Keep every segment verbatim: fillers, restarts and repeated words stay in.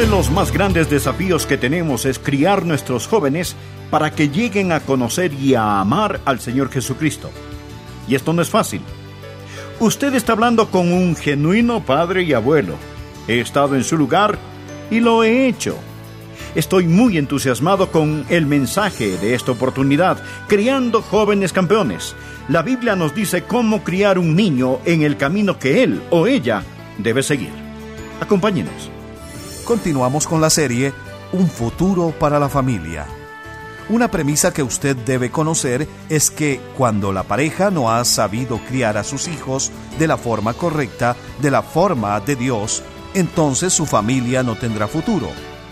de los más grandes desafíos que tenemos es criar nuestros jóvenes para que lleguen a conocer y a amar al Señor Jesucristo. Y esto no es fácil. Usted está hablando con un genuino padre y abuelo. He estado en su lugar y lo he hecho. Estoy muy entusiasmado con el mensaje de esta oportunidad, Criando Jóvenes Campeones. La Biblia nos dice cómo criar un niño en el camino que él o ella debe seguir. Acompáñenos. Continuamos con la serie Un futuro para la familia. Una premisa que usted debe conocer es que cuando la pareja no ha sabido criar a sus hijos de la forma correcta, de la forma de Dios, entonces su familia no tendrá futuro.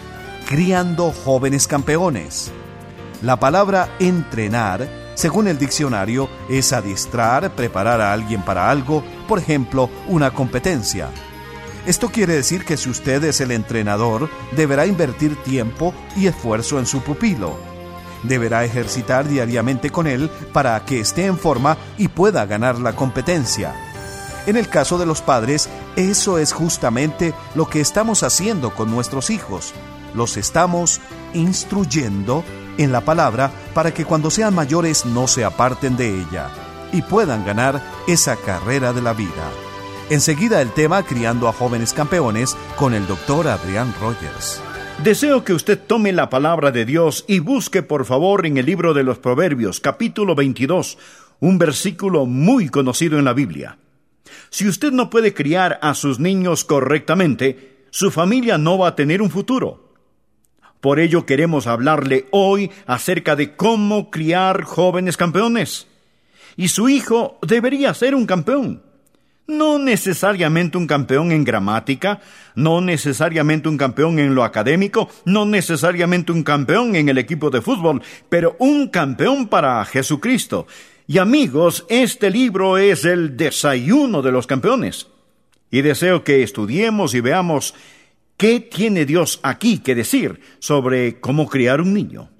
Criando jóvenes campeones. La palabra entrenar, según el diccionario, es adiestrar, preparar a alguien para algo, por ejemplo, una competencia. Esto quiere decir que si usted es el entrenador, deberá invertir tiempo y esfuerzo en su pupilo. Deberá ejercitar diariamente con él para que esté en forma y pueda ganar la competencia. En el caso de los padres, eso es justamente lo que estamos haciendo con nuestros hijos. Los estamos instruyendo en la palabra para que cuando sean mayores no se aparten de ella y puedan ganar esa carrera de la vida. Enseguida el tema Criando a Jóvenes Campeones con el doctor Adrián Rogers. Deseo que usted tome la palabra de Dios y busque por favor en el libro de los Proverbios, capítulo veintidós, un versículo muy conocido en la Biblia. Si usted no puede criar a sus niños correctamente, su familia no va a tener un futuro. Por ello queremos hablarle hoy acerca de cómo criar jóvenes campeones. Y su hijo debería ser un campeón. No necesariamente un campeón en gramática, no necesariamente un campeón en lo académico, no necesariamente un campeón en el equipo de fútbol, pero un campeón para Jesucristo. Y amigos, este libro es el desayuno de los campeones. Y deseo que estudiemos y veamos qué tiene Dios aquí que decir sobre cómo criar un niño.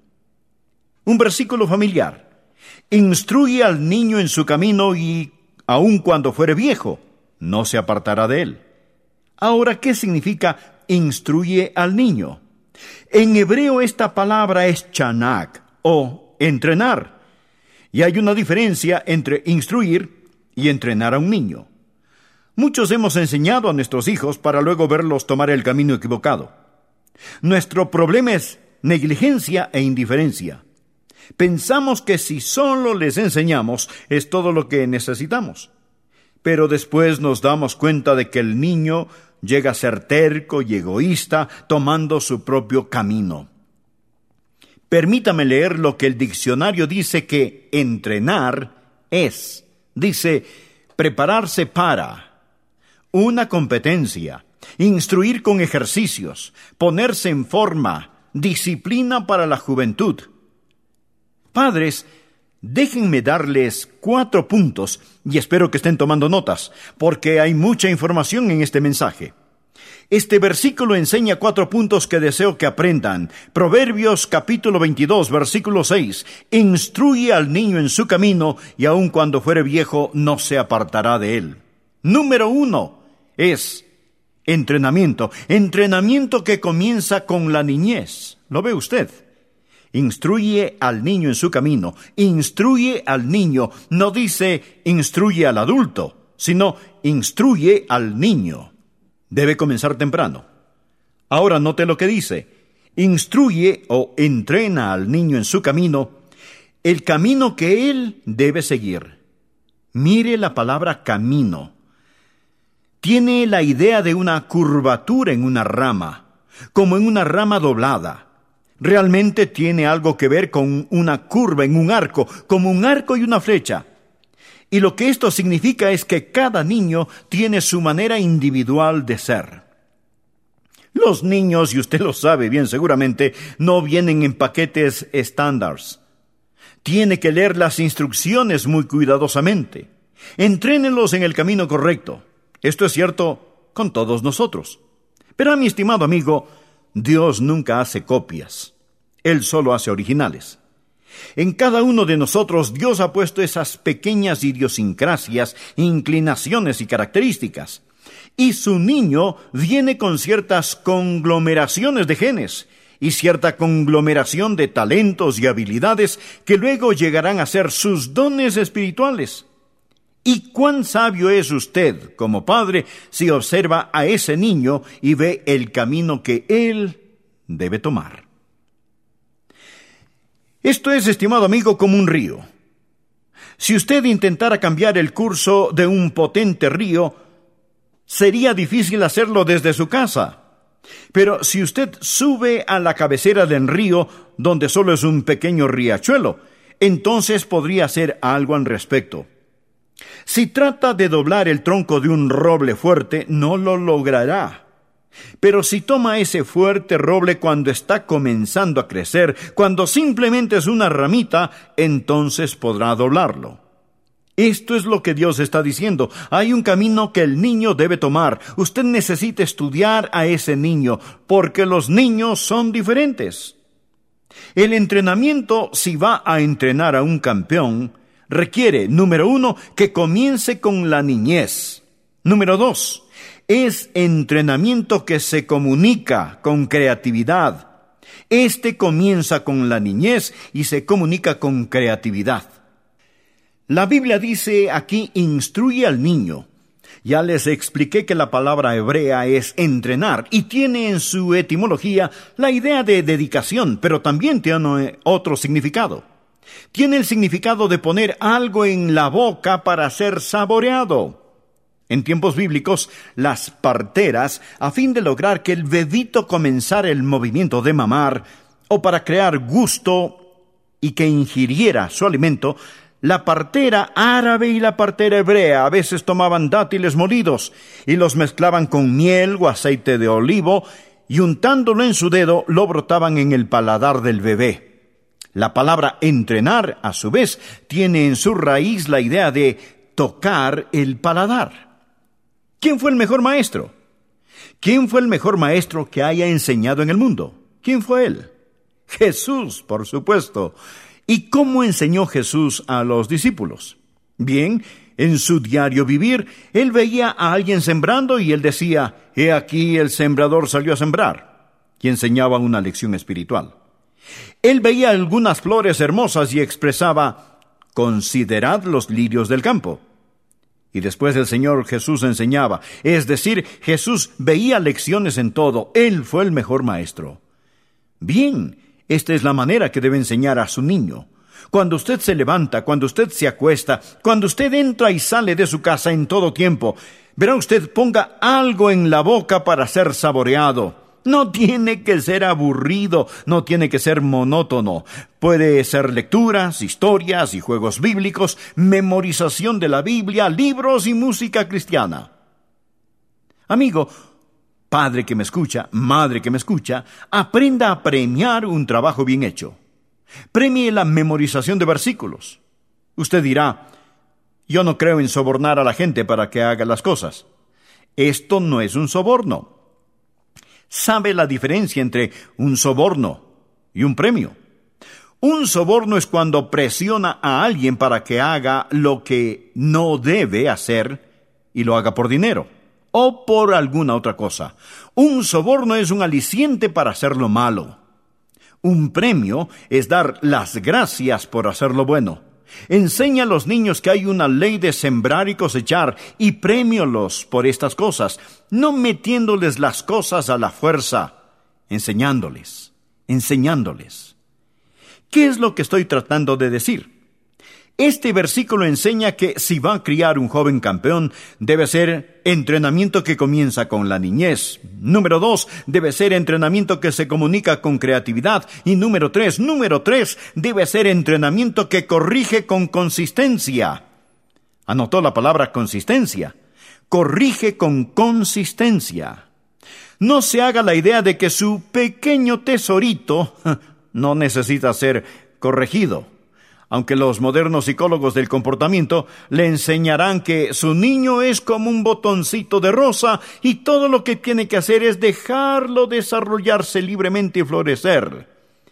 Un versículo familiar. Instruye al niño en su camino y aun cuando fuere viejo, no se apartará de él. Ahora, ¿qué significa instruye al niño? En hebreo esta palabra es chanak, o entrenar. Y hay una diferencia entre instruir y entrenar a un niño. Muchos hemos enseñado a nuestros hijos para luego verlos tomar el camino equivocado. Nuestro problema es negligencia e indiferencia. Pensamos que si solo les enseñamos es todo lo que necesitamos. Pero después nos damos cuenta de que el niño llega a ser terco y egoísta, tomando su propio camino. Permítame leer lo que el diccionario dice que entrenar es. Dice, prepararse para una competencia, instruir con ejercicios, ponerse en forma, disciplina para la juventud. Padres, déjenme darles cuatro puntos, y espero que estén tomando notas, porque hay mucha información en este mensaje. Este versículo enseña cuatro puntos que deseo que aprendan. Proverbios capítulo veintidós, versículo seis. Instruye al niño en su camino, y aun cuando fuere viejo, no se apartará de él. Número uno es entrenamiento. Entrenamiento que comienza con la niñez. ¿Lo ve usted? Instruye al niño en su camino. Instruye al niño. No dice instruye al adulto, sino instruye al niño. Debe comenzar temprano. Ahora note lo que dice. Instruye o entrena al niño en su camino, el camino que él debe seguir. Mire la palabra camino. Tiene la idea de una curvatura en una rama, como en una rama doblada. Realmente tiene algo que ver con una curva en un arco, como un arco y una flecha. Y lo que esto significa es que cada niño tiene su manera individual de ser. Los niños, y usted lo sabe bien seguramente, no vienen en paquetes estándares. Tiene que leer las instrucciones muy cuidadosamente. Entrénenlos en el camino correcto. Esto es cierto con todos nosotros. Pero, mi estimado amigo, Dios nunca hace copias. Él solo hace originales. En cada uno de nosotros Dios ha puesto esas pequeñas idiosincrasias, inclinaciones y características. y su niño viene con ciertas conglomeraciones de genes y cierta conglomeración de talentos y habilidades que luego llegarán a ser sus dones espirituales. ¿Y cuán sabio es usted como padre si observa a ese niño y ve el camino que él debe tomar? Esto es, estimado amigo, como un río. Si usted intentara cambiar el curso de un potente río, sería difícil hacerlo desde su casa. Pero si usted sube a la cabecera del río, donde solo es un pequeño riachuelo, entonces podría hacer algo al respecto. Si trata de doblar el tronco de un roble fuerte, no lo logrará. Pero si toma ese fuerte roble cuando está comenzando a crecer, cuando simplemente es una ramita, entonces podrá doblarlo. Esto es lo que Dios está diciendo. Hay un camino que el niño debe tomar. Usted necesita estudiar a ese niño, porque los niños son diferentes. El entrenamiento, si va a entrenar a un campeón, requiere, número uno, que comience con la niñez. Número dos, es entrenamiento que se comunica con creatividad. Este comienza con la niñez y se comunica con creatividad. La Biblia dice aquí, instruye al niño. Ya les expliqué que la palabra hebrea es entrenar y tiene en su etimología la idea de dedicación, pero también tiene otro significado. Tiene el significado de poner algo en la boca para ser saboreado. En tiempos bíblicos, las parteras, a fin de lograr que el bebito comenzara el movimiento de mamar, o para crear gusto y que ingiriera su alimento, la partera árabe y la partera hebrea a veces tomaban dátiles molidos y los mezclaban con miel o aceite de olivo y untándolo en su dedo lo brotaban en el paladar del bebé. La palabra entrenar, a su vez, tiene en su raíz la idea de tocar el paladar. ¿Quién fue el mejor maestro? ¿Quién fue el mejor maestro que haya enseñado en el mundo? ¿Quién fue él? Jesús, por supuesto. ¿Y cómo enseñó Jesús a los discípulos? Bien, en su diario vivir, él veía a alguien sembrando y él decía, «He aquí el sembrador salió a sembrar», y enseñaba una lección espiritual. Él veía algunas flores hermosas y expresaba, «Considerad los lirios del campo». Y después el Señor Jesús enseñaba, es decir, Jesús veía lecciones en todo. Él fue el mejor maestro. Bien, esta es la manera que debe enseñar a su niño. Cuando usted se levanta, cuando usted se acuesta, cuando usted entra y sale de su casa en todo tiempo, verá usted, ponga algo en la boca para ser saboreado. No tiene que ser aburrido, no tiene que ser monótono. Puede ser lecturas, historias y juegos bíblicos, memorización de la Biblia, libros y música cristiana. Amigo, padre que me escucha, madre que me escucha, aprenda a premiar un trabajo bien hecho. Premie la memorización de versículos. Usted dirá, yo no creo en sobornar a la gente para que haga las cosas. Esto no es un soborno. ¿Sabe la diferencia entre un soborno y un premio? Un soborno es cuando presiona a alguien para que haga lo que no debe hacer y lo haga por dinero o por alguna otra cosa. Un soborno es un aliciente para hacer lo malo. Un premio es dar las gracias por hacer lo bueno. Enseña a los niños que hay una ley de sembrar y cosechar y premiolos por estas cosas, no metiéndoles las cosas a la fuerza, enseñándoles, enseñándoles. ¿Qué es lo que estoy tratando de decir? Este versículo enseña que si va a criar un joven campeón, debe ser entrenamiento que comienza con la niñez. Número dos, debe ser entrenamiento que se comunica con creatividad. Y número tres, número tres, debe ser entrenamiento que corrige con consistencia. Anotó la palabra consistencia. Corrige con consistencia. No se haga la idea de que su pequeño tesorito no necesita ser corregido. Aunque los modernos psicólogos del comportamiento le enseñarán que su niño es como un botoncito de rosa y todo lo que tiene que hacer es dejarlo desarrollarse libremente y florecer.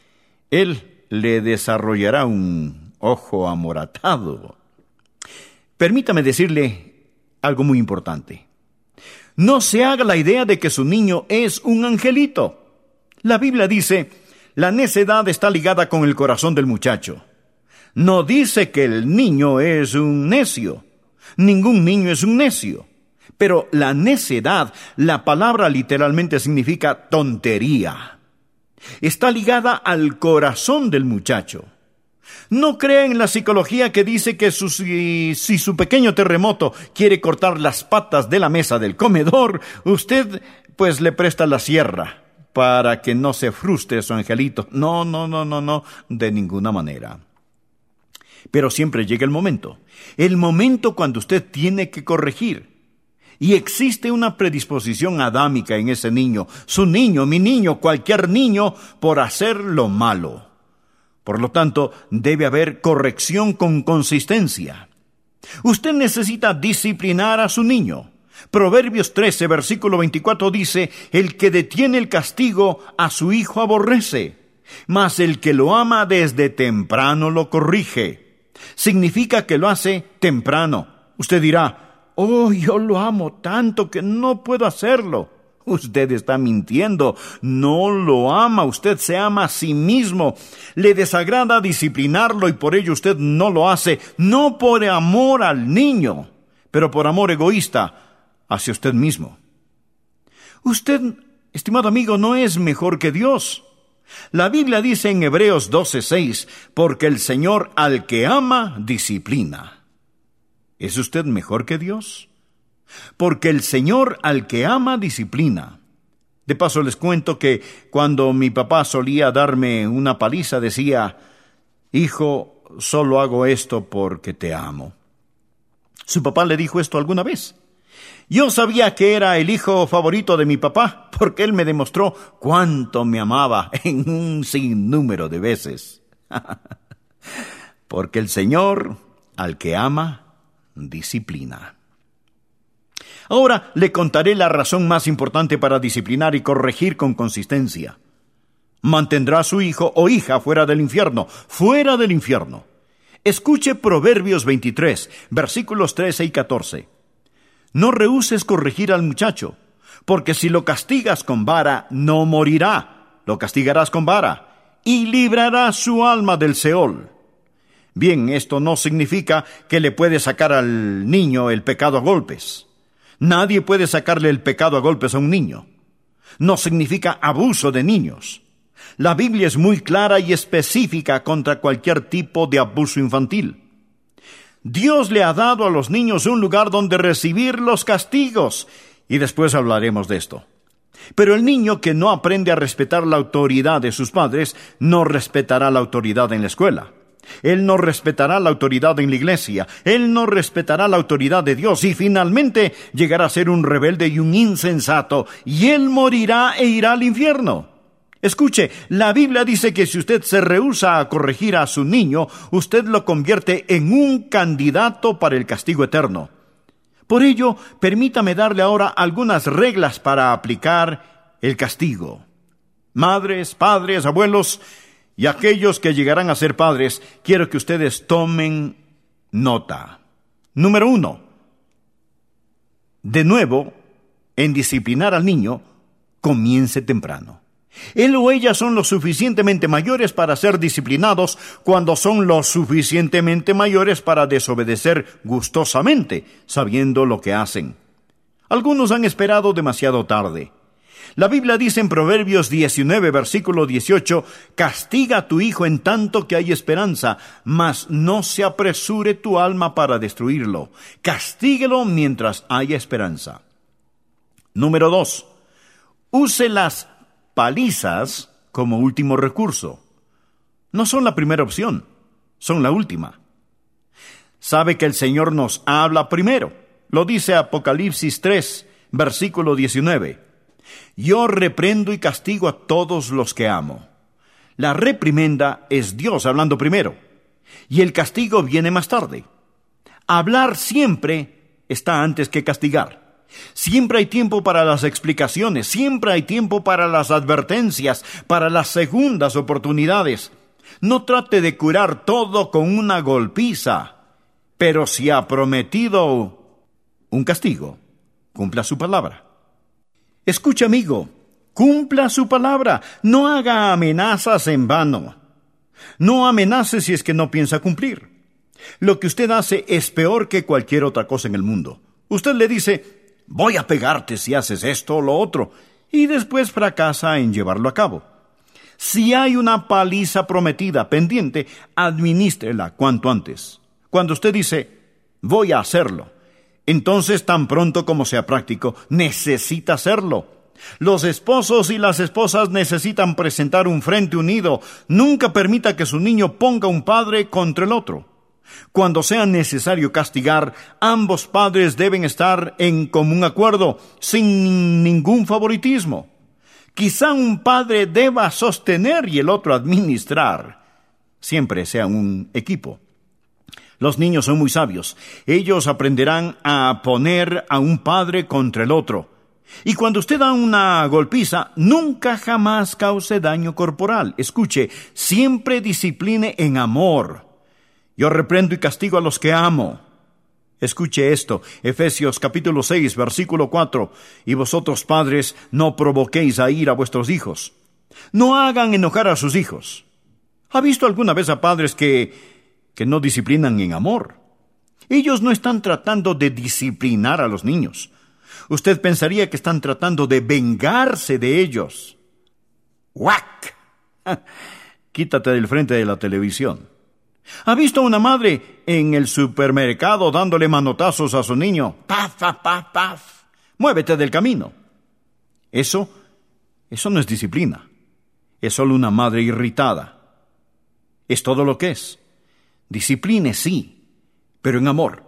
Él le desarrollará un ojo amoratado. Permítame decirle algo muy importante. No se haga la idea de que su niño es un angelito. La Biblia dice, la necedad está ligada con el corazón del muchacho. No dice que el niño es un necio. Ningún niño es un necio. Pero la necedad, la palabra literalmente significa tontería. Está ligada al corazón del muchacho. No crea en la psicología que dice que su, si, si su pequeño terremoto quiere cortar las patas de la mesa del comedor, usted pues le presta la sierra para que no se frustre su angelito. No, no, no, no, no, de ninguna manera. Pero siempre llega el momento, el momento cuando usted tiene que corregir. Y existe una predisposición adámica en ese niño, su niño, mi niño, cualquier niño, por hacer lo malo. Por lo tanto, debe haber corrección con consistencia. Usted necesita disciplinar a su niño. Proverbios trece, versículo veinticuatro dice, el que detiene el castigo a su hijo aborrece, mas el que lo ama desde temprano lo corrige. Significa que lo hace temprano. Usted dirá, oh, yo lo amo tanto que no puedo hacerlo. Usted está mintiendo. No lo ama. Usted se ama a sí mismo. Le desagrada disciplinarlo y por ello usted no lo hace. No por amor al niño, pero por amor egoísta hacia usted mismo. Usted, estimado amigo, no es mejor que Dios. La Biblia dice en Hebreos doce seis, porque el Señor al que ama, disciplina. ¿Es usted mejor que Dios? Porque el Señor al que ama, disciplina. De paso les cuento que cuando mi papá solía darme una paliza, decía, hijo, solo hago esto porque te amo. ¿Su papá le dijo esto alguna vez? Yo sabía que era el hijo favorito de mi papá, porque él me demostró cuánto me amaba en un sinnúmero de veces. Porque el Señor, al que ama, disciplina. Ahora le contaré la razón más importante para disciplinar y corregir con consistencia. Mantendrá a su hijo o hija fuera del infierno, fuera del infierno. Escuche Proverbios veintitrés, versículos trece y catorce. No rehúses corregir al muchacho, porque si lo castigas con vara, no morirá. Lo castigarás con vara, y librarás su alma del Seol. Bien, esto no significa que le puede sacar al niño el pecado a golpes. Nadie puede sacarle el pecado a golpes a un niño. No significa abuso de niños. La Biblia es muy clara y específica contra cualquier tipo de abuso infantil. Dios le ha dado a los niños un lugar donde recibir los castigos, y después hablaremos de esto. Pero el niño que no aprende a respetar la autoridad de sus padres, no respetará la autoridad en la escuela. Él no respetará la autoridad en la iglesia. Él no respetará la autoridad de Dios, y finalmente llegará a ser un rebelde y un insensato, y él morirá e irá al infierno. Escuche, la Biblia dice que si usted se rehúsa a corregir a su niño, usted lo convierte en un candidato para el castigo eterno. Por ello, permítame darle ahora algunas reglas para aplicar el castigo. Madres, padres, abuelos y aquellos que llegarán a ser padres, quiero que ustedes tomen nota. Número uno. De nuevo, en disciplinar al niño, comience temprano. Él o ella son lo suficientemente mayores para ser disciplinados cuando son lo suficientemente mayores para desobedecer gustosamente, sabiendo lo que hacen. Algunos han esperado demasiado tarde. La Biblia dice en Proverbios diecinueve, versículo dieciocho, castiga a tu hijo en tanto que hay esperanza, mas no se apresure tu alma para destruirlo. Castíguelo mientras haya esperanza. Número dos. Use las palizas como último recurso. No son la primera opción, son la última. Sabe que el Señor nos habla primero. Lo dice Apocalipsis tres, versículo diecinueve. Yo reprendo y castigo a todos los que amo. La reprimenda es Dios hablando primero, y el castigo viene más tarde. Hablar siempre está antes que castigar. Siempre hay tiempo para las explicaciones, siempre hay tiempo para las advertencias, para las segundas oportunidades. No trate de curar todo con una golpiza, pero si ha prometido un castigo, cumpla su palabra. Escucha, amigo, cumpla su palabra, no haga amenazas en vano. No amenace si es que no piensa cumplir. Lo que usted hace es peor que cualquier otra cosa en el mundo. Usted le dice, voy a pegarte si haces esto o lo otro, y después fracasa en llevarlo a cabo. Si hay una paliza prometida pendiente, administrela cuanto antes. Cuando usted dice, voy a hacerlo, entonces tan pronto como sea práctico, necesita hacerlo. Los esposos y las esposas necesitan presentar un frente unido. Nunca permita que su niño ponga un padre contra el otro. Cuando sea necesario castigar, ambos padres deben estar en común acuerdo, sin ningún favoritismo. Quizá un padre deba sostener y el otro administrar. Siempre sean un equipo. Los niños son muy sabios. Ellos aprenderán a poner a un padre contra el otro. Y cuando usted da una golpiza, nunca jamás cause daño corporal. Escuche, siempre discipline en amor. Yo reprendo y castigo a los que amo. Escuche esto, Efesios capítulo seis, versículo cuatro. Y vosotros, padres, no provoquéis a ira a vuestros hijos. No hagan enojar a sus hijos. ¿Ha visto alguna vez a padres que... que no disciplinan en amor? Ellos no están tratando de disciplinar a los niños. Usted pensaría que están tratando de vengarse de ellos. ¡Guac! Quítate del frente de la televisión. ¿Ha visto a una madre en el supermercado dándole manotazos a su niño? ¡Paf, paf, paf, paf! ¡Muévete del camino! Eso, eso no es disciplina. Es solo una madre irritada. Es todo lo que es. Discipline sí, pero en amor.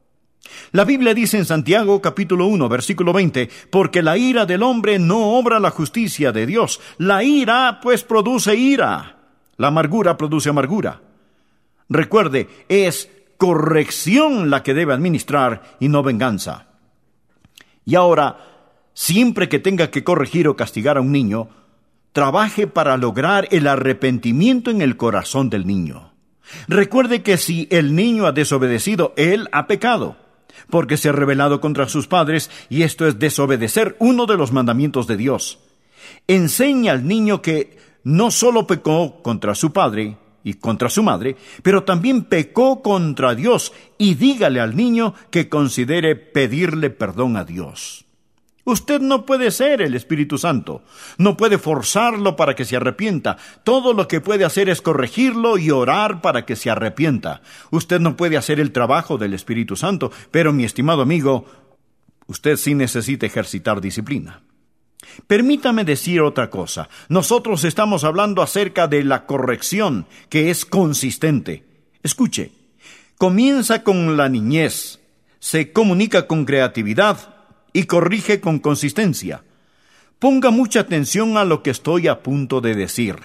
La Biblia dice en Santiago capítulo uno, versículo veinte, porque la ira del hombre no obra la justicia de Dios. La ira, pues, produce ira. La amargura produce amargura. Recuerde, es corrección la que debe administrar y no venganza. Y ahora, siempre que tenga que corregir o castigar a un niño, trabaje para lograr el arrepentimiento en el corazón del niño. Recuerde que si el niño ha desobedecido, él ha pecado, porque se ha rebelado contra sus padres, y esto es desobedecer uno de los mandamientos de Dios. Enseña al niño que no solo pecó contra su padre y contra su madre, pero también pecó contra Dios, y dígale al niño que considere pedirle perdón a Dios. Usted no puede ser el Espíritu Santo, no puede forzarlo para que se arrepienta. Todo lo que puede hacer es corregirlo y orar para que se arrepienta. Usted no puede hacer el trabajo del Espíritu Santo, pero mi estimado amigo, usted sí necesita ejercitar disciplina. Permítame decir otra cosa. Nosotros estamos hablando acerca de la corrección, que es consistente. Escuche, comienza con la niñez, se comunica con creatividad y corrige con consistencia. Ponga mucha atención a lo que estoy a punto de decir.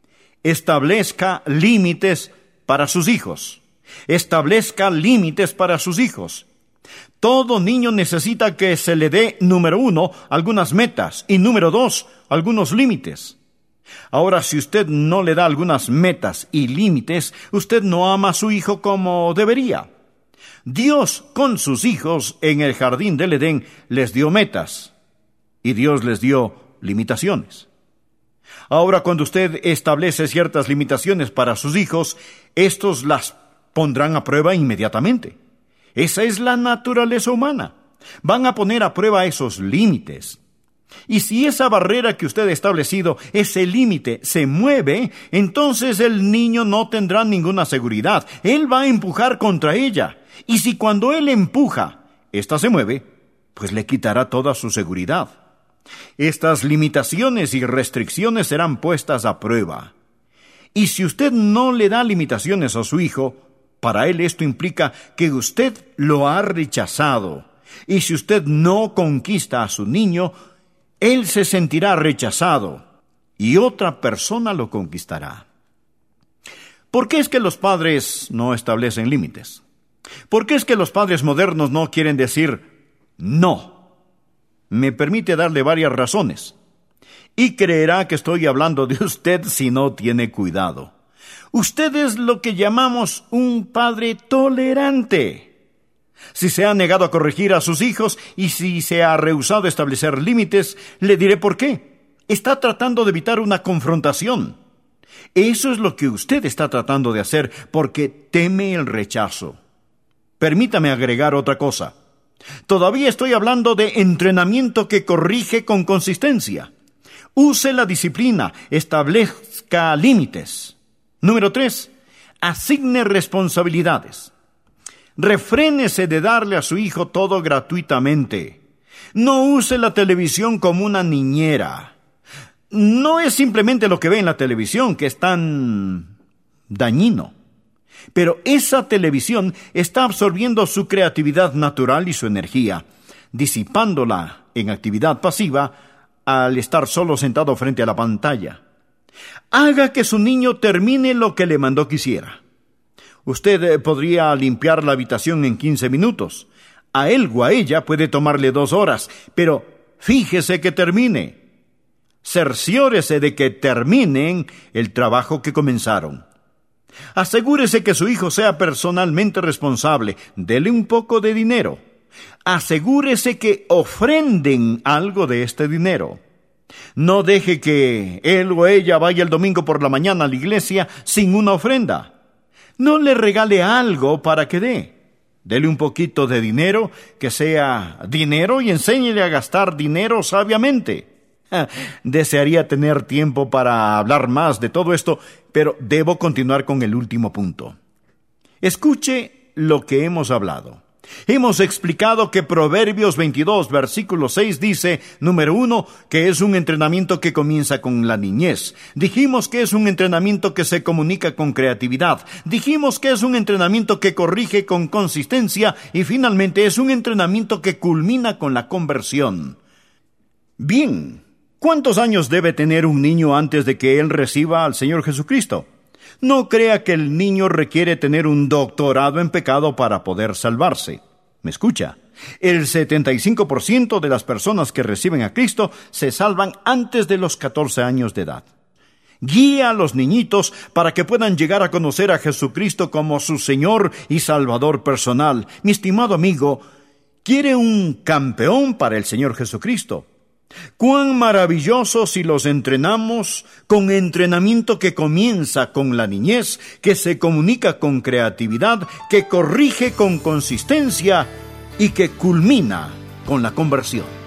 Establezca límites para sus hijos. Establezca límites para sus hijos. Todo niño necesita que se le dé, número uno, algunas metas, y número dos, algunos límites. Ahora, si usted no le da algunas metas y límites, usted no ama a su hijo como debería. Dios, con sus hijos en el jardín del Edén, les dio metas, y Dios les dio limitaciones. Ahora, cuando usted establece ciertas limitaciones para sus hijos, estos las pondrán a prueba inmediatamente. Esa es la naturaleza humana. Van a poner a prueba esos límites. Y si esa barrera que usted ha establecido, ese límite, se mueve, entonces el niño no tendrá ninguna seguridad. Él va a empujar contra ella. Y si cuando él empuja, ésta se mueve, pues le quitará toda su seguridad. Estas limitaciones y restricciones serán puestas a prueba. Y si usted no le da limitaciones a su hijo, para él esto implica que usted lo ha rechazado. Y si usted no conquista a su niño, él se sentirá rechazado y otra persona lo conquistará. ¿Por qué es que los padres no establecen límites? ¿Por qué es que los padres modernos no quieren decir no? Me permite darle varias razones. Y creerá que estoy hablando de usted si no tiene cuidado. Usted es lo que llamamos un padre tolerante. Si se ha negado a corregir a sus hijos y si se ha rehusado a establecer límites, le diré por qué. Está tratando de evitar una confrontación. Eso es lo que usted está tratando de hacer porque teme el rechazo. Permítame agregar otra cosa. Todavía estoy hablando de entrenamiento que corrige con consistencia. Use la disciplina, establezca límites. Número tres, asigne responsabilidades. Refrénese de darle a su hijo todo gratuitamente. No use la televisión como una niñera. No es simplemente lo que ve en la televisión que es tan dañino. Pero esa televisión está absorbiendo su creatividad natural y su energía, disipándola en actividad pasiva al estar solo sentado frente a la pantalla. Haga que su niño termine lo que le mandó que hiciera. Usted eh, podría limpiar la habitación en quince minutos. A él o a ella puede tomarle dos horas, pero fíjese que termine. Cerciórese de que terminen el trabajo que comenzaron. Asegúrese que su hijo sea personalmente responsable. Dele un poco de dinero. Asegúrese que ofrenden algo de este dinero. No deje que él o ella vaya el domingo por la mañana a la iglesia sin una ofrenda. No le regale algo para que dé. Dele un poquito de dinero, que sea dinero, y enséñele a gastar dinero sabiamente. Desearía tener tiempo para hablar más de todo esto, pero debo continuar con el último punto. Escuche lo que hemos hablado. Hemos explicado que Proverbios veintidós, versículo seis dice, número uno, que es un entrenamiento que comienza con la niñez. Dijimos que es un entrenamiento que se comunica con creatividad. Dijimos que es un entrenamiento que corrige con consistencia. Y finalmente es un entrenamiento que culmina con la conversión. Bien, ¿cuántos años debe tener un niño antes de que él reciba al Señor Jesucristo? No crea que el niño requiere tener un doctorado en pecado para poder salvarse. ¿Me escucha? El setenta y cinco por ciento de las personas que reciben a Cristo se salvan antes de los catorce años de edad. Guía a los niñitos para que puedan llegar a conocer a Jesucristo como su Señor y Salvador personal. Mi estimado amigo, ¿quiere un campeón para el Señor Jesucristo? ¡Cuán maravilloso si los entrenamos con entrenamiento que comienza con la niñez, que se comunica con creatividad, que corrige con consistencia y que culmina con la conversión!